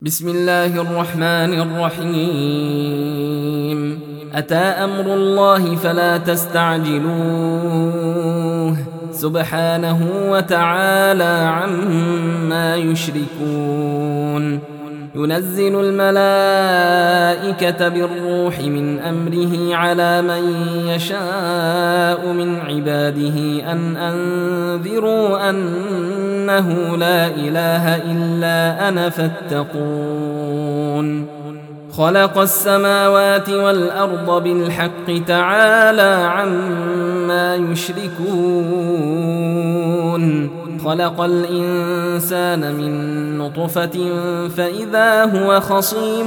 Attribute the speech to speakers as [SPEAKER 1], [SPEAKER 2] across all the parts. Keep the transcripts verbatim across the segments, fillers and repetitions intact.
[SPEAKER 1] بسم الله الرحمن الرحيم. أتى أمر الله فلا تستعجلوه سبحانه وتعالى عما يشركون. ينزل الملائكة بالروح من أمره على من يشاء من عباده أن أنذروا أنه لا إله إلا أنا فاتقون. خلق السماوات والأرض بالحق تعالى عما يشركون. خلق الإنسان من نطفة فإذا هو خصيم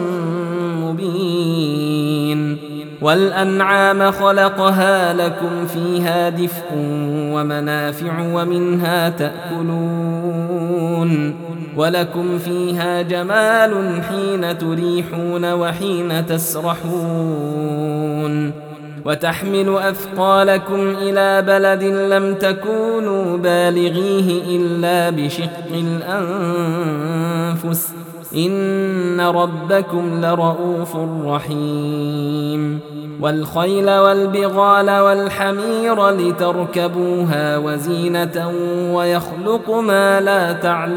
[SPEAKER 1] مبين. والأنعام خلقها لكم فيها دفء ومنافع ومنها تأكلون ولكم فيها جمال حين تريحون وحين تسرحون. وتحمل أثقالكم إلى بلد لم تكونوا بالغيه إلا بشق الأنفس إن ربكم لرؤوف رحيم. والخيل والبغال والحمير لتركبوها وزينة ويخلق ما لا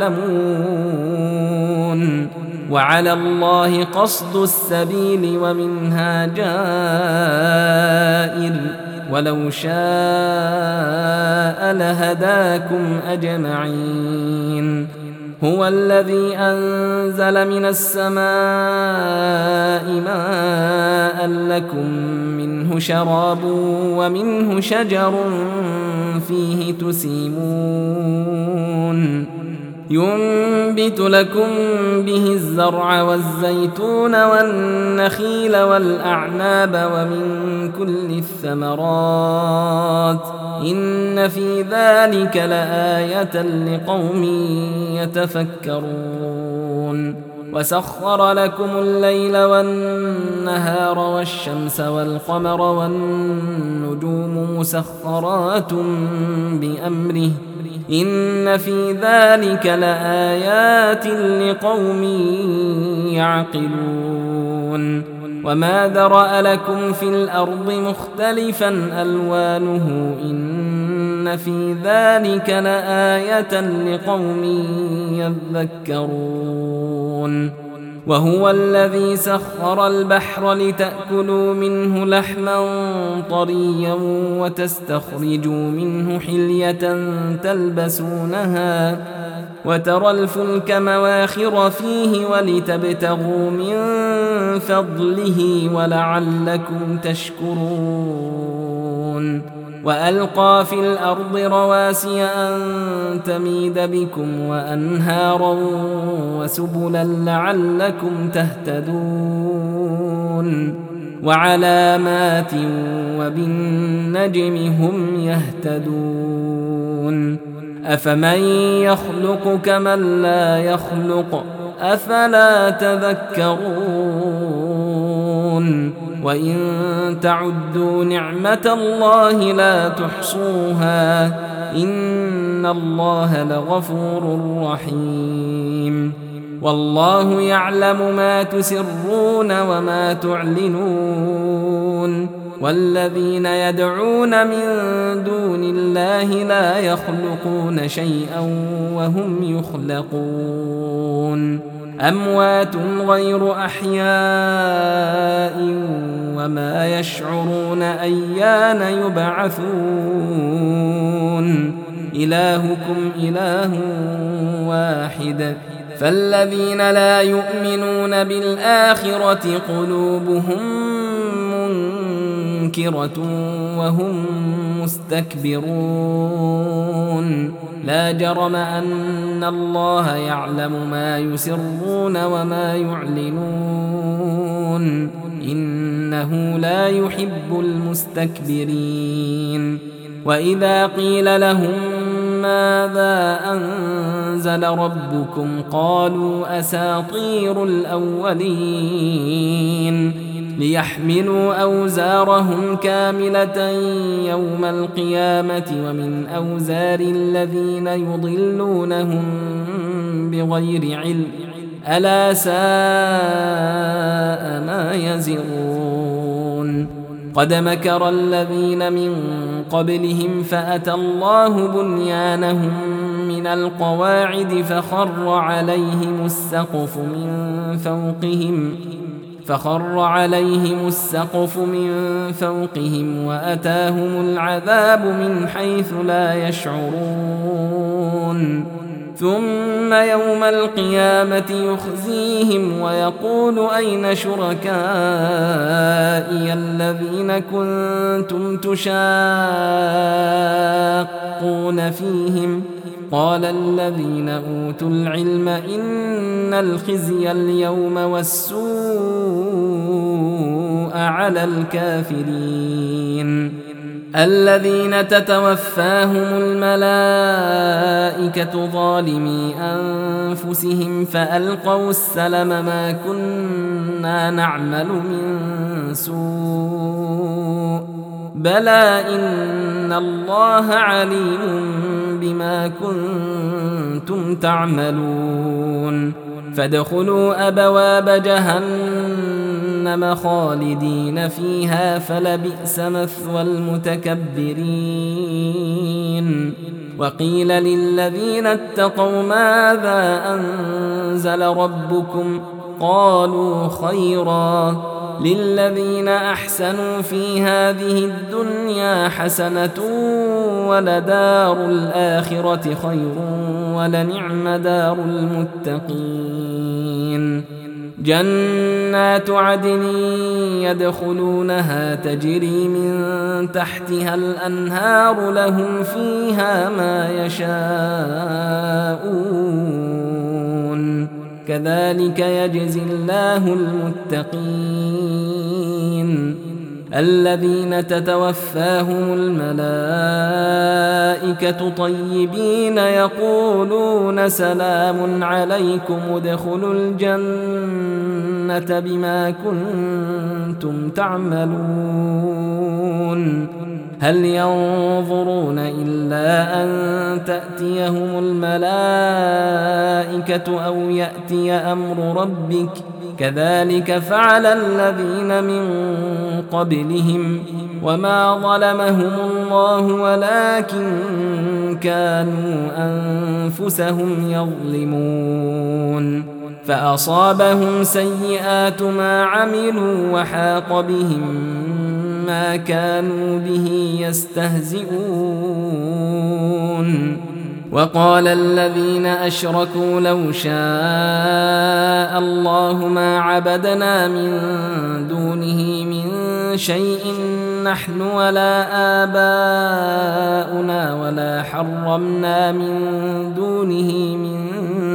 [SPEAKER 1] تعلمون. وعلى الله قصد السبيل ومنها جائر ولو شاء لهداكم أجمعين. هو الذي أنزل من السماء ماء لكم منه شراب ومنه شجر فيه تسيمون. ينبت لكم به الزرع والزيتون والنخيل والأعناب ومن كل الثمرات إن في ذلك لآية لقوم يتفكرون. وسخر لكم الليل والنهار والشمس والقمر والنجوم مسخرات بأمره إن في ذلك لآيات لقوم يعقلون. وما ذرأ لكم في الأرض مختلفا ألوانه إن في ذلك لآية لقوم يذكرون. وهو الذي سخر البحر لتأكلوا منه لحما طريا وتستخرجوا منه حلية تلبسونها وترى الفلك مواخر فيه ولتبتغوا من فضله ولعلكم تشكرون. وألقى في الأرض رواسي أن تميد بكم وأنهارا وسبلا لعلكم تهتدون. وعلامات وبالنجم هم يهتدون. أفمن يخلق كمن لا يخلق أفلا تذكرون. وإن تعدوا نعمة الله لا تحصوها إن الله لغفور رحيم. والله يعلم ما تسرون وما تعلنون. والذين يدعون من دون الله لا يخلقون شيئا وهم يخلقون. أموات غير أحياء وما يشعرون أيان يبعثون. إلهكم إله واحد فالذين لا يؤمنون بالآخرة قلوبهم منكرة وهم مستكبرون. لا جرم أن الله يعلم ما يسرون وما يعلنون إنه لا يحب المستكبرين. وإذا قيل لهم ماذا أنزل ربكم قالوا أساطير الأولين ليحملوا أوزارهم كاملة يوم القيامة ومن أوزار الذين يضلونهم بغير علم ألا ساء ما يزرون قد مكر الذين من قبلهم فأتى الله بنيانهم من القواعد فخر عليهم السقف من فوقهم فخر عليهم السقف من فوقهم وأتاهم العذاب من حيث لا يشعرون ثم يوم القيامة يخزيهم ويقول أين شركائي الذين كنتم تشاقون فيهم قال الذين أوتوا العلم إن الخزي اليوم والسوء على الكافرين الذين تتوفاهم الملائكة ظالمي أنفسهم فألقوا السلم ما كنا نعمل من سوء بلى إن الله عليم بما كنتم تعملون فادخلوا أبواب جهنم خالدين فيها فلبئس مثوى المتكبرين وقيل للذين اتقوا ماذا أنزل ربكم قالوا خيرا للذين أحسنوا في هذه الدنيا حسنة ولدار الآخرة خير ولنعم دار المتقين جنات عدن يدخلونها تجري من تحتها الأنهار لهم فيها ما يشاءون كذلك يجزي الله المتقين الذين تتوفاهم الملائكة طيبين يقولون سلام عليكم ادخلوا الجنة بما كنتم تعملون هل ينظرون إلا أن تأتيهم الملائكة أو يأتي أمر ربك كذلك فعل الذين من قبلهم وما ظلمهم الله ولكن كانوا أنفسهم يظلمون فأصابهم سيئات ما عملوا وحاق بهم ما كانوا به يستهزئون وقال الذين أشركوا لو شاء الله ما عبدنا من دونه من شيء نحن ولا آباؤنا ولا حرمنا من دونه من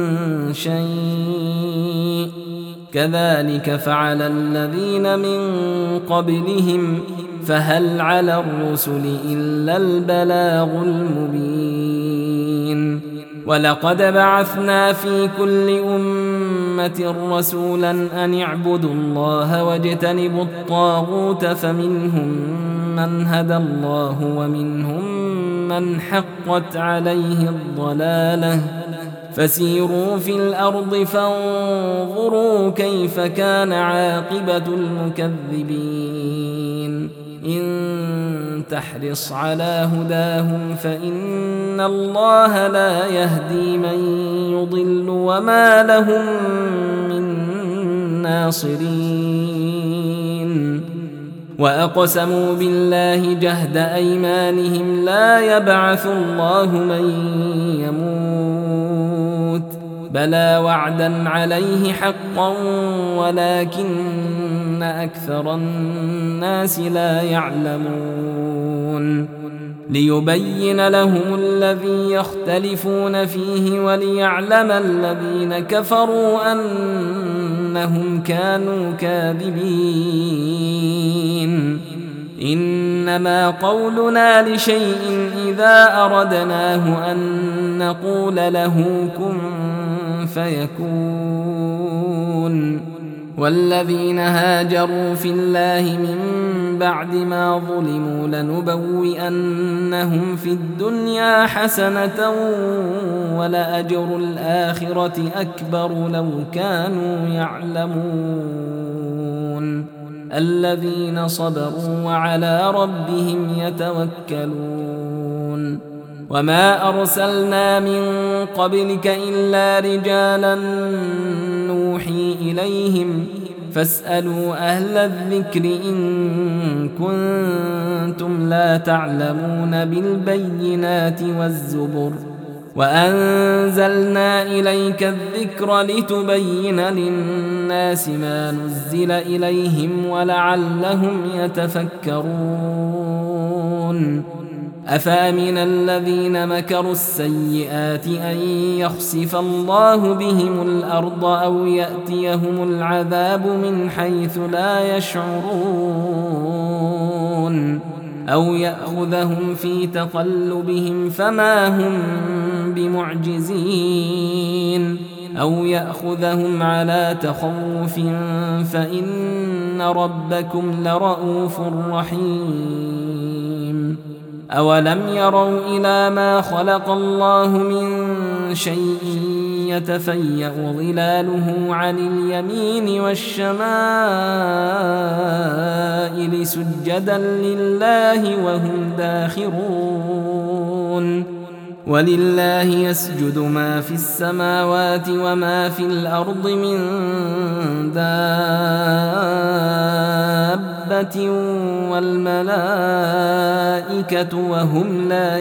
[SPEAKER 1] شيء كذلك فعل الذين من قبلهم فهل على الرسل إلا البلاغ المبين ولقد بعثنا في كل أمة رسولا أن اعبدوا الله واجتنبوا الطاغوت فمنهم من هدى الله ومنهم من حقت عليه الضلالة فسيروا في الأرض فانظروا كيف كان عاقبة المكذبين إن تحرص على هداهم فإن الله لا يهدي من يضل وما لهم من ناصرين وأقسموا بالله جهد أيمانهم لا يبعث الله من يموت بلى وعدا عليه حقا ولكن أكثر الناس لا يعلمون ليبين لهم الذي يختلفون فيه وليعلم الذين كفروا أنهم كانوا كاذبين إنما قولنا لشيء إذا أردناه أن نقول له كن فيكون والذين هاجروا في الله من بعد ما ظلموا لنبوئنهم في الدنيا حسنة ولأجر الآخرة أكبر لو كانوا يعلمون الذين صبروا وعلى ربهم يتوكلون وما أرسلنا من قبلك إلا رجالا نوحي إليهم فاسألوا أهل الذكر إن كنتم لا تعلمون بالبينات والزبر وأنزلنا إليك الذكر لتبين للناس ما نزل إليهم ولعلهم يتفكرون أفأمن الذين مكروا السيئات أن يخسف الله بهم الأرض أو يأتيهم العذاب من حيث لا يشعرون أو يأخذهم في تقلبهم فما هم بمعجزين أو يأخذهم على تخوف فإن ربكم لرؤوف رحيم أولم يروا إلى ما خلق الله من شيء يتفيأ ظلاله عن اليمين والشمائل سجدا لله وهم داخرون ولله يسجد ما في السماوات وما في الأرض من دابة والملائكة وهم لا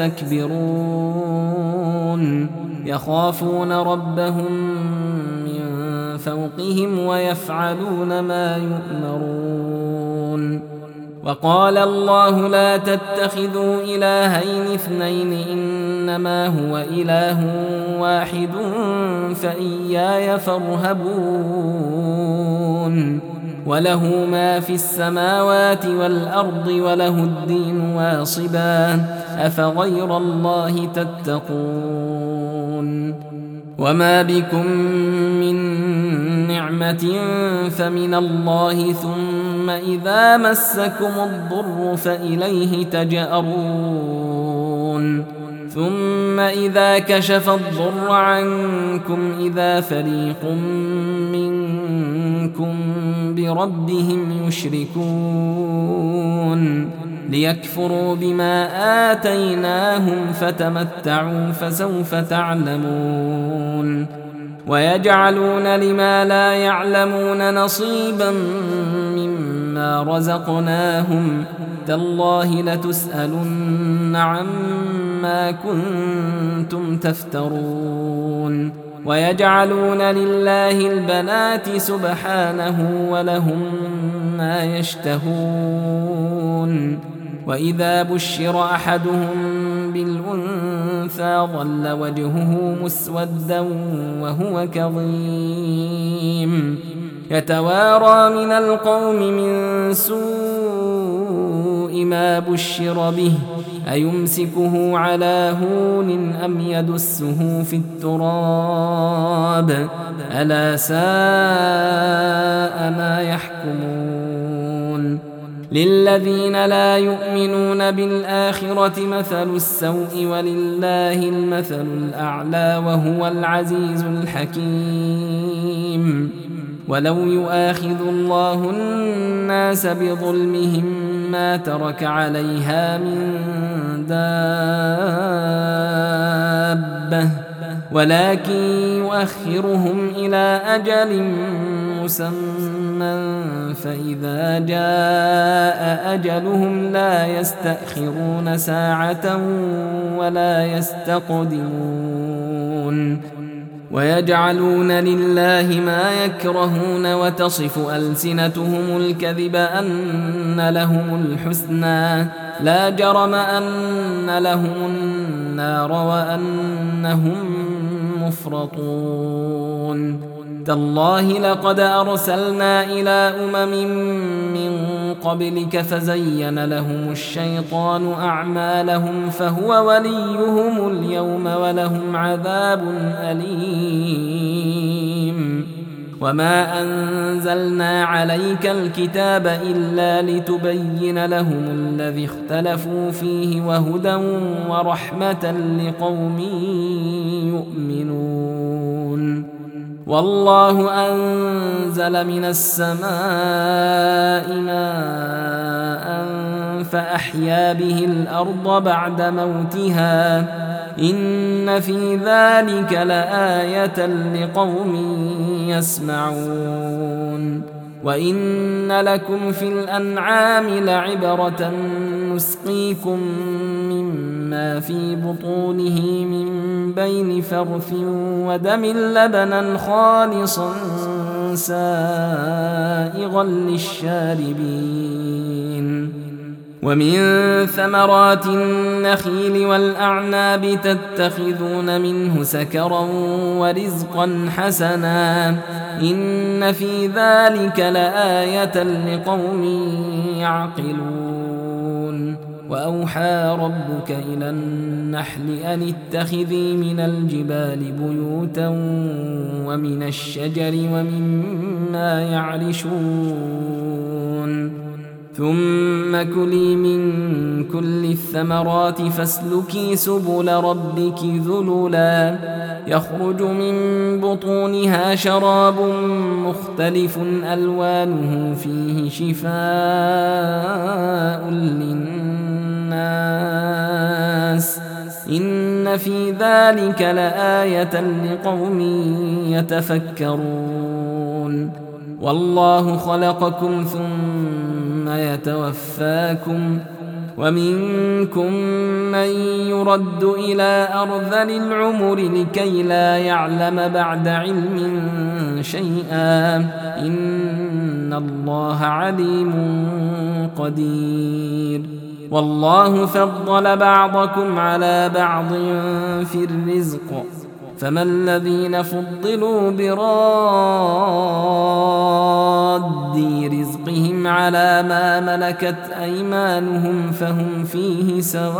[SPEAKER 1] يستكبرون يخافون ربهم من فوقهم ويفعلون ما يؤمرون وقال الله لا تتخذوا إلهين اثنين إنما هو إله واحد فإياي فارهبون وله ما في السماوات والأرض وله الدين واصبا أفغير الله تتقون وما بكم من نعمة فمن الله ثم إذا مسكم الضر فإليه تجأرون ثم إذا كشف الضر عنكم إذا فريق منكم بربهم يشركون ليكفروا بما آتيناهم فتمتعوا فسوف تعلمون ويجعلون لما لا يعلمون نصيبا مما رزقناهم تالله لتسألن عما كنتم تفترون ويجعلون لله البنات سبحانه ولهم ما يشتهون وإذا بشر أحدهم بالأنثى ظل وجهه مسودا وهو كظيم يتوارى من القوم من سوء ما بشر به أيمسكه على هون أم يدسه في التراب ألا ساء ما يحكمون للذين لا يؤمنون بالآخرة مثل السوء ولله المثل الأعلى وهو العزيز الحكيم ولو يؤاخذ الله الناس بظلمهم ما ترك عليها من دابة ولكن يؤخرهم إلى أجل مسمى فإذا جاء أجلهم لا يستأخرون ساعة ولا يستقدمون ويجعلون لله ما يكرهون وتصف ألسنتهم الكذب أن لهم الحسنى لا جرم أن لهم النار وأنهم مفرطون تالله لقد أرسلنا إلى أمم من قبلك فزين لهم الشيطان أعمالهم فهو وليهم اليوم ولهم عذاب أليم وما أنزلنا عليك الكتاب إلا لتبين لهم الذي اختلفوا فيه وهدى ورحمة لقوم يؤمنون والله أنزل من السماء ماء فأحيا به الأرض بعد موتها إن في ذلك لآية لقوم يسمعون وإن لكم في الأنعام لعبرة نسقيكم مما في بطونه من بين فرث ودم لبنا خالصا سائغا للشاربين ومن ثمرات النخيل والأعناب تتخذون منه سكرا ورزقا حسنا إن في ذلك لآية لقوم يعقلون وأوحى ربك إلى النحل أن اتخذي من الجبال بيوتا ومن الشجر ومما يعرشون ثم كلي من كل الثمرات فاسلكي سبل ربك ذللا يخرج من بطونها شراب مختلف ألوانه فيه شفاء للناس إن في ذلك لآية لقوم يتفكرون والله خلقكم ثم يتوفاكم ومنكم من يرد إلى أرذل العمر لكي لا يعلم بعد علم شيئا إن الله عليم قدير والله فضل بعضكم على بعض في الرزق فما الذين فضلوا براد رزقهم على ما ملكت أيمانهم فهم فيه سواء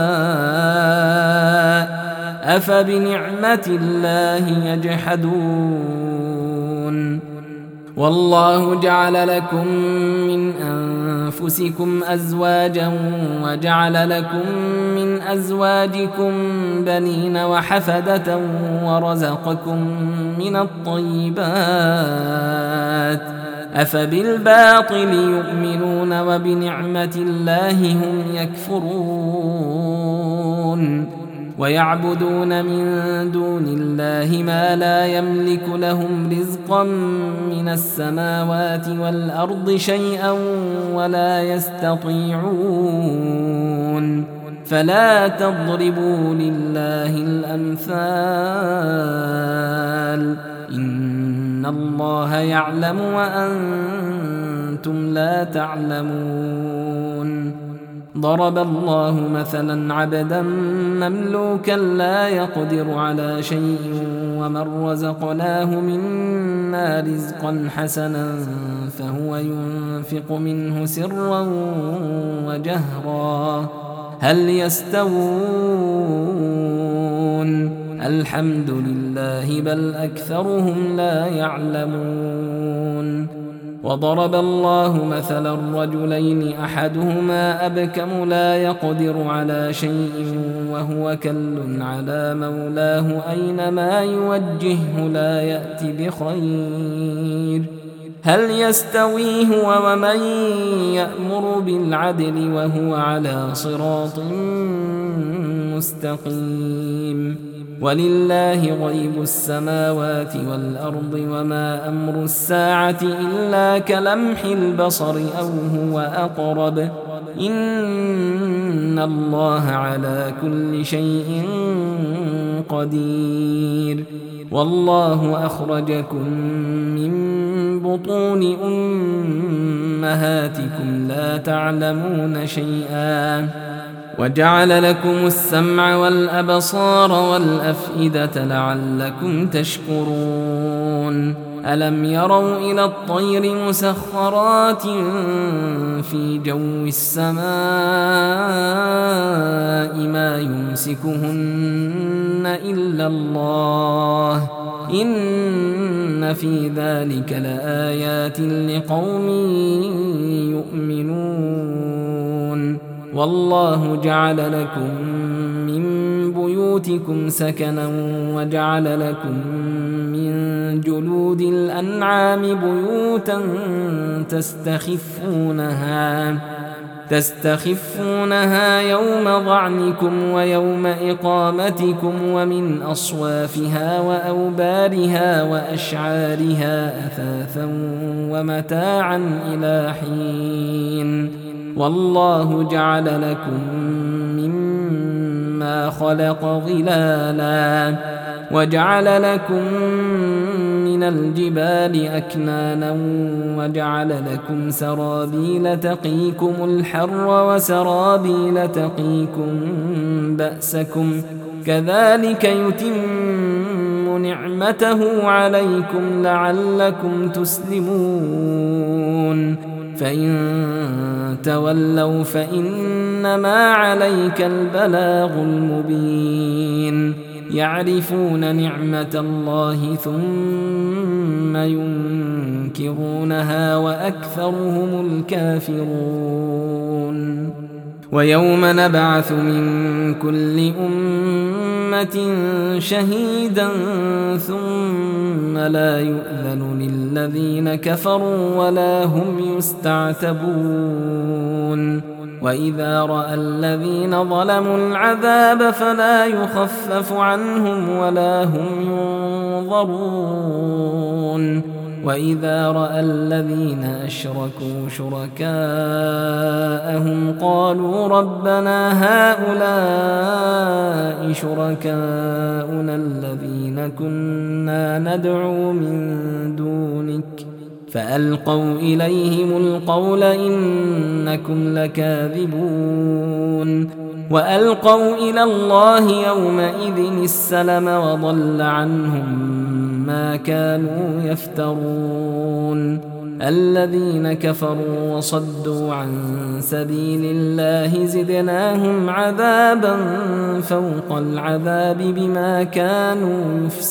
[SPEAKER 1] أفبنعمة الله يجحدون والله جعل لكم من أنفسكم أزواجا وجعل لكم من أزواجكم بنين وحفدة ورزقكم من الطيبات أفبالباطل يؤمنون وبنعمة الله هم يكفرون ويعبدون من دون الله ما لا يملك لهم رزقا من السماوات والأرض شيئا ولا يستطيعون فلا تضربوا لله الأمثال إن الله يعلم وأنتم لا تعلمون ضرب الله مثلا عبدا مملوكا لا يقدر على شيء ومن رزقناه منا رزقا حسنا فهو ينفق منه سرا وجهرا هل يستوون الحمد لله بل أكثرهم لا يعلمون وضرب الله مثلا رجلين أحدهما أبكم لا يقدر على شيء وهو كل على مولاه أينما يوجهه لا يأتي بخير هل يستوي هو ومن يأمر بالعدل وهو على صراط مستقيم ولله غيب السماوات والأرض وما أمر الساعة إلا كلمح البصر أو هو أقرب إن الله على كل شيء قدير والله أخرجكم من بطون أمهاتكم لا تعلمون شيئا وجعل لكم السمع والأبصار والأفئدة لعلكم تشكرون ألم يروا إلى الطير مسخرات في جو السماء ما يمسكهن إلا الله إن إن في ذلك لآيات لقوم يؤمنون والله جعل لكم من بيوتكم سكنا وجعل لكم من جلود الأنعام بيوتا تستخفونها تستخفونها يوم ظعنكم ويوم إقامتكم ومن أصوافها وأوبارها وأشعارها أثاثا ومتاعا إلى حين والله جعل لكم مما خلق ظلالا وجعل لكم من الجبال أكنانا وجعل لكم سرابيل تقيكم الحر وسرابيل تقيكم بأسكم كذلك يتم نعمته عليكم لعلكم تسلمون فإن تولوا فإنما عليك البلاغ المبين يعرفون نعمة الله ثم ينكرونها وأكثرهم الكافرون ويوم نبعث من كل أمة شهيدا ثم لا يؤذن للذين كفروا ولا هم يستعتبون وإذا رأى الذين ظلموا العذاب فلا يخفف عنهم ولا هم ينظرون وإذا رأى الذين أشركوا شركاءهم قالوا ربنا هؤلاء شركاؤنا الذين كنا ندعو من دونك فألقوا إليهم القول إنكم لكاذبون وألقوا إلى الله يومئذ السلم وضل عنهم ما كانوا يفترون الذين كفروا وصدوا عن سبيل الله زدناهم عذابا فوق العذاب بما كانوا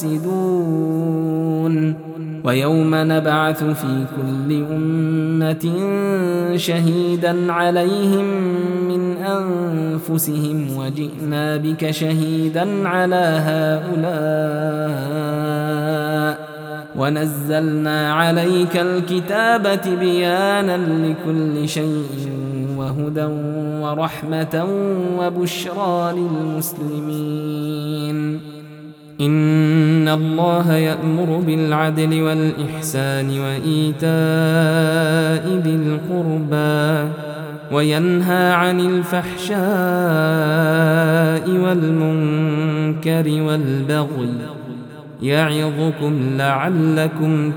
[SPEAKER 1] يفسدون ويوم نبعث في كل أمة شهيدا عليهم من أنفسهم وجئنا بك شهيدا على هؤلاء ونزلنا عليك الكتاب بيانا لكل شيء وهدى ورحمة وبشرى للمسلمين إن الله يأمر بالعدل والإحسان وإيتاء ذي القربى وينهى عن الفحشاء والمنكر والبغي يعظكم لعلكم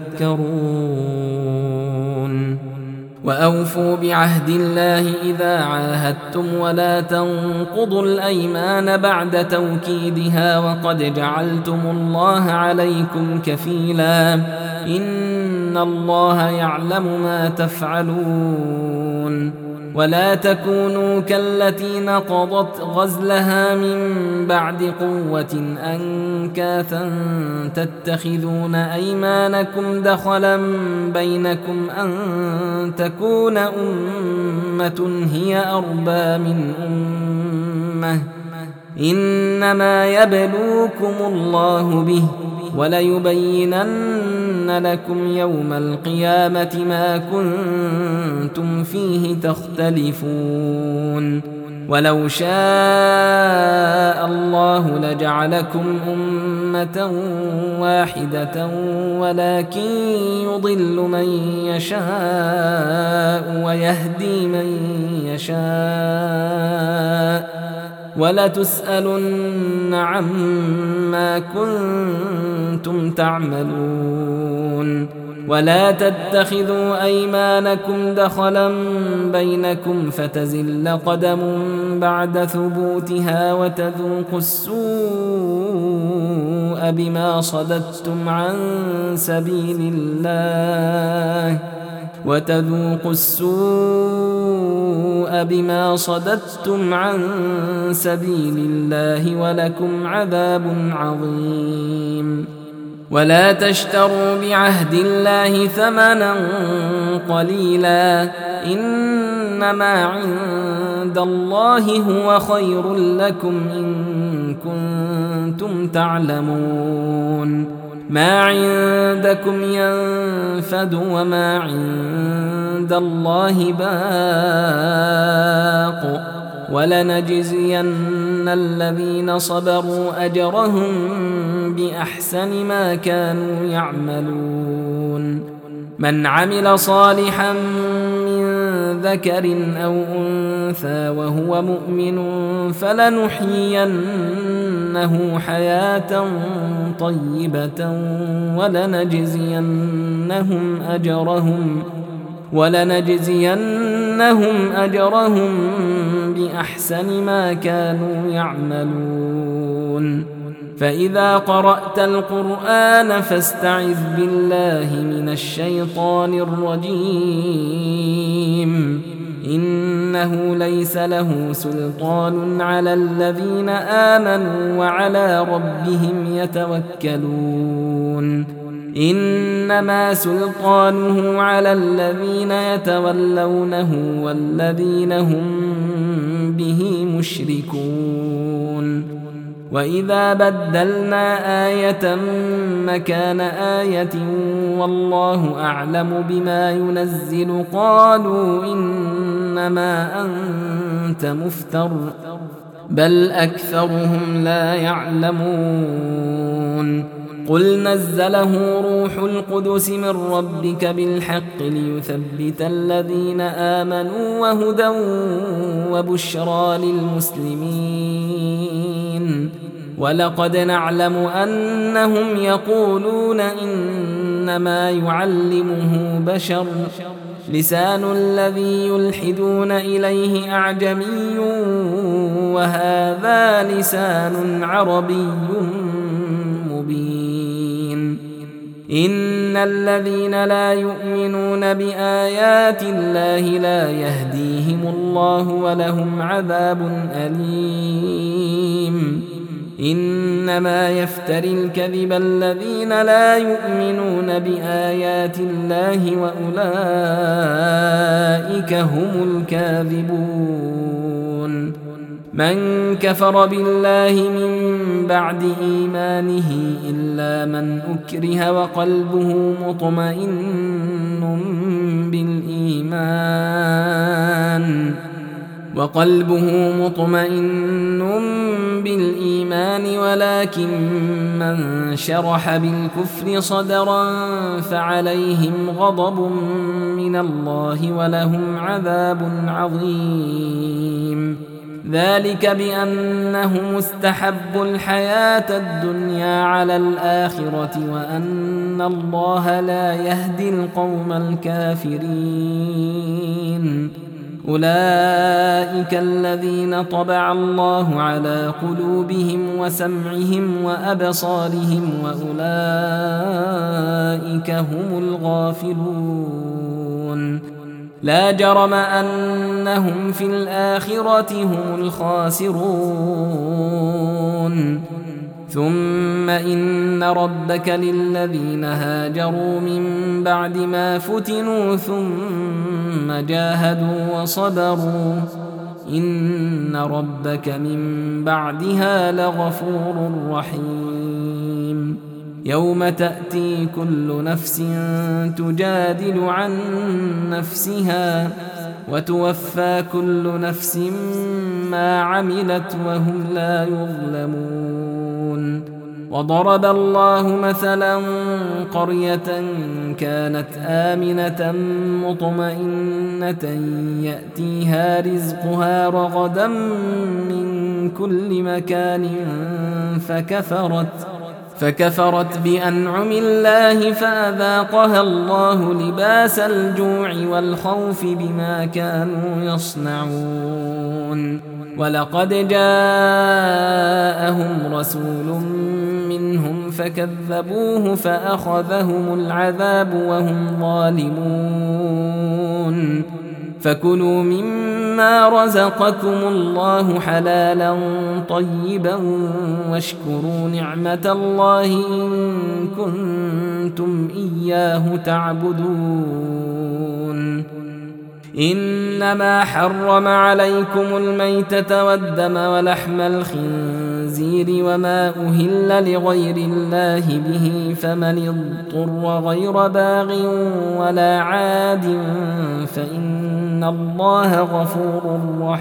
[SPEAKER 1] تذكرون وأوفوا بعهد الله إذا عاهدتم ولا تنقضوا الأيمان بعد توكيدها وقد جعلتم الله عليكم كفيلا إن الله يعلم ما تفعلون ولا تكونوا كالتي نقضت غزلها من بعد قوة أنكاثا تتخذون أيمانكم دخلا بينكم أن تكون أمة هي أربى من أمة إنما يبلوكم الله به وليبينن لكم يوم القيامة ما كنتم فيه تختلفون ولو شاء الله لجعلكم أمة واحدة ولكن يضل من يشاء ويهدي من يشاء ولتسألن عما كنتم تعملون ولا تتخذوا أيمانكم دخلا بينكم فتزل قدم بعد ثبوتها وتذوقوا السوء بما صددتم عن سبيل الله وتذوقوا السوء بما صددتم عن سبيل الله ولكم عذاب عظيم ولا تشتروا بعهد الله ثمنا قليلا إنما عند الله هو خير لكم إن كنتم تعلمون ما عندكم ينفد وما عند الله باق ولنجزين الذين صبروا أجرهم بأحسن ما كانوا يعملون من عمل صالحا من ذكر أو أنثى وهو مؤمن فلنحيينه حياة طيبة ولنجزينهم أجرهم ولنجزينهم أجرهم بأحسن ما كانوا يعملون فإذا قرأت القرآن فاستعذ بالله من الشيطان الرجيم إنه ليس له سلطان على الذين آمنوا وعلى ربهم يتوكلون إنما سلطانه على الذين يتولونه والذين هم به مشركون وإذا بدلنا آية مكان آية والله أعلم بما ينزل قالوا إنما أنت مفتر بل أكثرهم لا يعلمون قل نزله روح القدس من ربك بالحق ليثبت الذين آمنوا وهدى وبشرى للمسلمين ولقد نعلم أنهم يقولون إنما يعلمه بشر لسان الذي يلحدون إليه أعجمي وهذا لسان عربي مبين إن الذين لا يؤمنون بآيات الله لا يهديهم الله ولهم عذاب أليم إنما يفتري الكذب الذين لا يؤمنون بآيات الله وأولئك هم الكاذبون من كفر بالله من بعد إيمانه إلا من أكره وقلبه مطمئن بالإيمان وقلبه مطمئن بالإيمان ولكن من شرح بالكفر صدرا فعليهم غضب من الله ولهم عذاب عظيم ذلك بأنهم استحبوا الحياة الدنيا على الآخرة وأن الله لا يهدي القوم الكافرين أولئك الذين طبع الله على قلوبهم وسمعهم وأبصارهم وأولئك هم الغافلون لا جرم أنهم في الآخرة هم الخاسرون ثم إن ربك للذين هاجروا من بعد ما فتنوا ثم جاهدوا وصبروا إن ربك من بعدها لغفور رحيم يوم تأتي كل نفس تجادل عن نفسها وتوفى كل نفس ما عملت وهم لا يظلمون وضرب الله مثلا قرية كانت آمنة مطمئنة يأتيها رزقها رغدا من كل مكان فكفرت فكفرت بأنعم الله فأذاقها الله لباس الجوع والخوف بما كانوا يصنعون ولقد جاءهم رسول منهم فكذبوه فأخذهم العذاب وهم ظالمون فكلوا مما رزقكم الله حلالا طيبا واشكروا نعمة الله إن كنتم إياه تعبدون. إنما حرم عليكم الميتة والدم ولحم الخنزير وما أهل لغير الله به، فمن اضطر غير باغ ولا عاد فإن الله غفور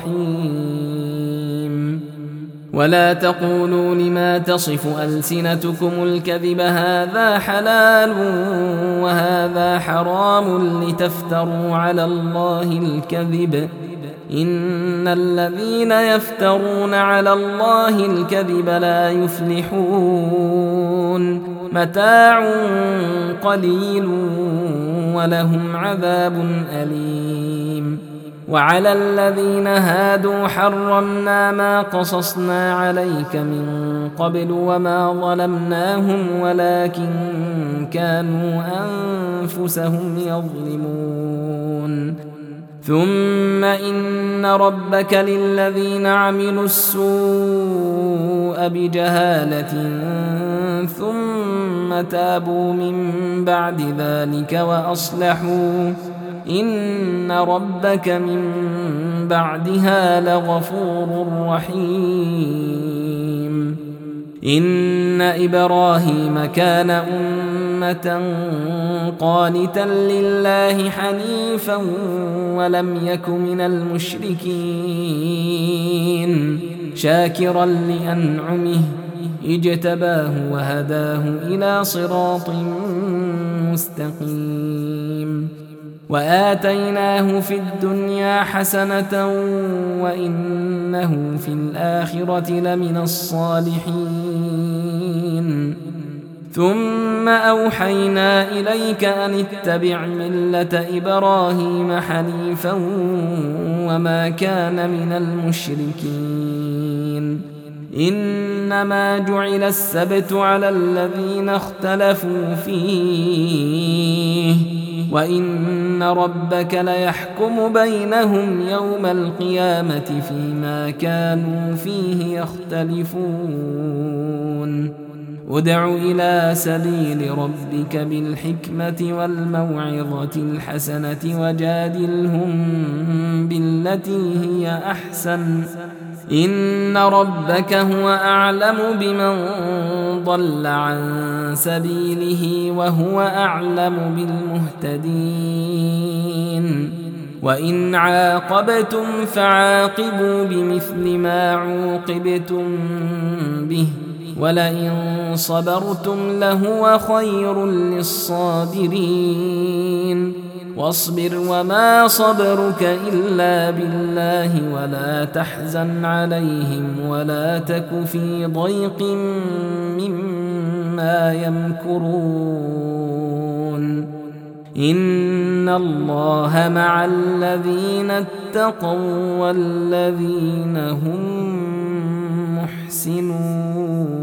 [SPEAKER 1] رحيم. ولا تقولوا لما تصف ألسنتكم الكذب هذا حلال وهذا حرام لتفتروا على الله الكذب، إن الذين يفترون على الله الكذب لا يفلحون. متاع قليل ولهم عذاب أليم. وعلى الذين هادوا حرمنا ما قصصنا عليك من قبل وما ظلمناهم ولكن كانوا أنفسهم يظلمون. ثم إن ربك للذين عملوا السوء بجهالة ثم تابوا من بعد ذلك وأصلحوا إن ربك من بعدها لغفور رحيم. إن إبراهيم كان أمة قانتا لله حنيفا ولم يك من المشركين، شاكرا لأنعمه اجتباه وهداه إلى صراط مستقيم. وآتيناه في الدنيا حسنة وإنه في الآخرة لمن الصالحين. ثم أوحينا إليك أن اتبع ملة إبراهيم حنيفا وما كان من المشركين. إنما جعل السبت على الذين اختلفوا فيه وإن ربك ليحكم بينهم يوم القيامة فيما كانوا فيه يختلفون. ادع إلى سبيل ربك بالحكمة والموعظة الحسنة وجادلهم بالتي هي أحسن، إن ربك هو أعلم بمن ضل عن سبيله وهو أعلم بالمهتدين. وإن عاقبتم فعاقبوا بمثل ما عوقبتم به ولئن صبرتم لهو خير للصابرين. واصبر وما صبرك إلا بالله ولا تحزن عليهم ولا تك في ضيق مما يمكرون. إن الله مع الذين اتقوا والذين هم محسنون.